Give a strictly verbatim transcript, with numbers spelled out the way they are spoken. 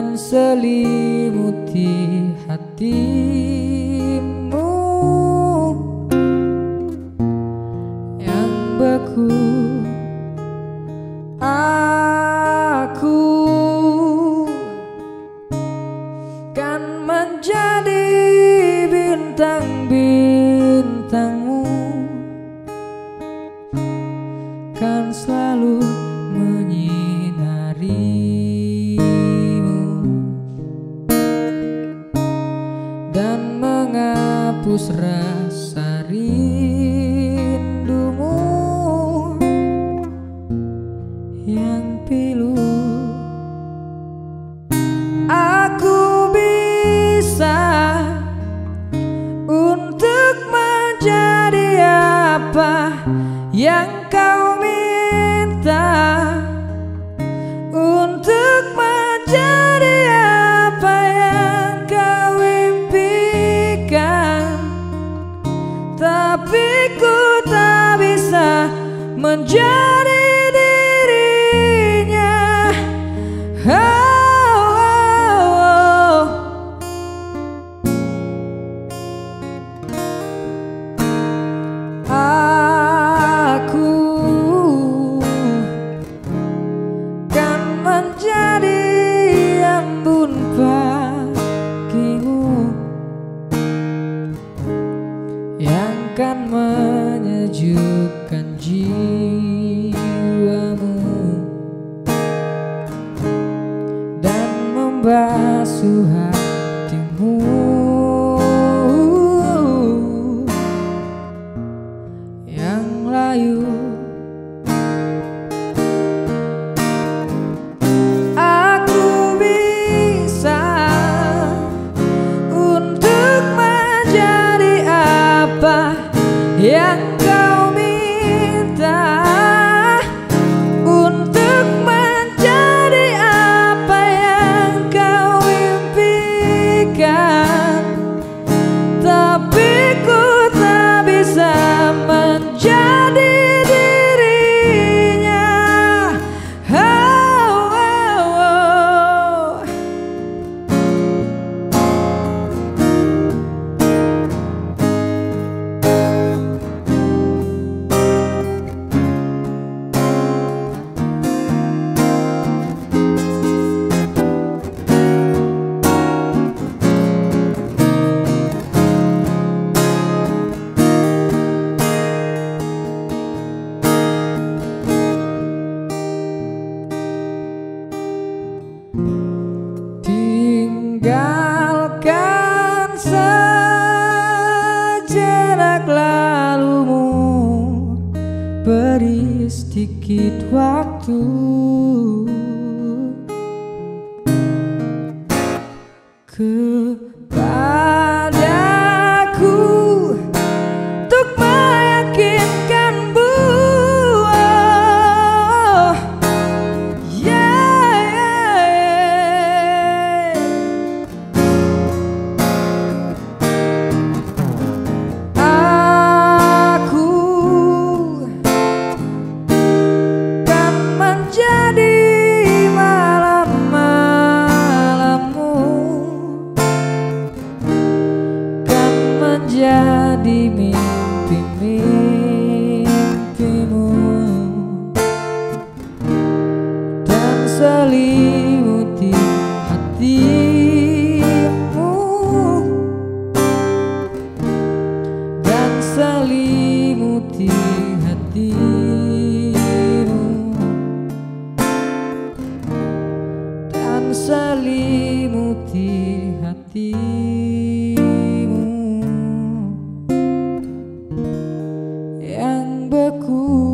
dan selimuti hatimu yang beku. Aku kan menjadi bintang-bintangmu, kan selalu menyinarimu dan menghapus rasa rindumu yang pilu. Aku bisa untuk menjadi apa yang kau minta, untuk menjadi apa yang kau impikan, tapi ku tak bisa menjadi dirinya. Oh, yang kan menyejukkan jiwamu dan membasuh hatimu yang layu. Aku bisa untuk menjadi apa yang kau minta, untuk menjadi apa yang kau impikan, tapi ku tak bisa menjadi dirinya. Oh, oh, oh. Tinggalkan sejenak lalumu, beri sedikit waktu kepadaku untuk meyakinkanmu. Oh, yeah, yeah. Aku kan menjadi malam-malammu, kan menjadi mimpi-mimpimu dan selimuti hatimu, dan selimuti hatimu, dan selimuti hatimu yang beku.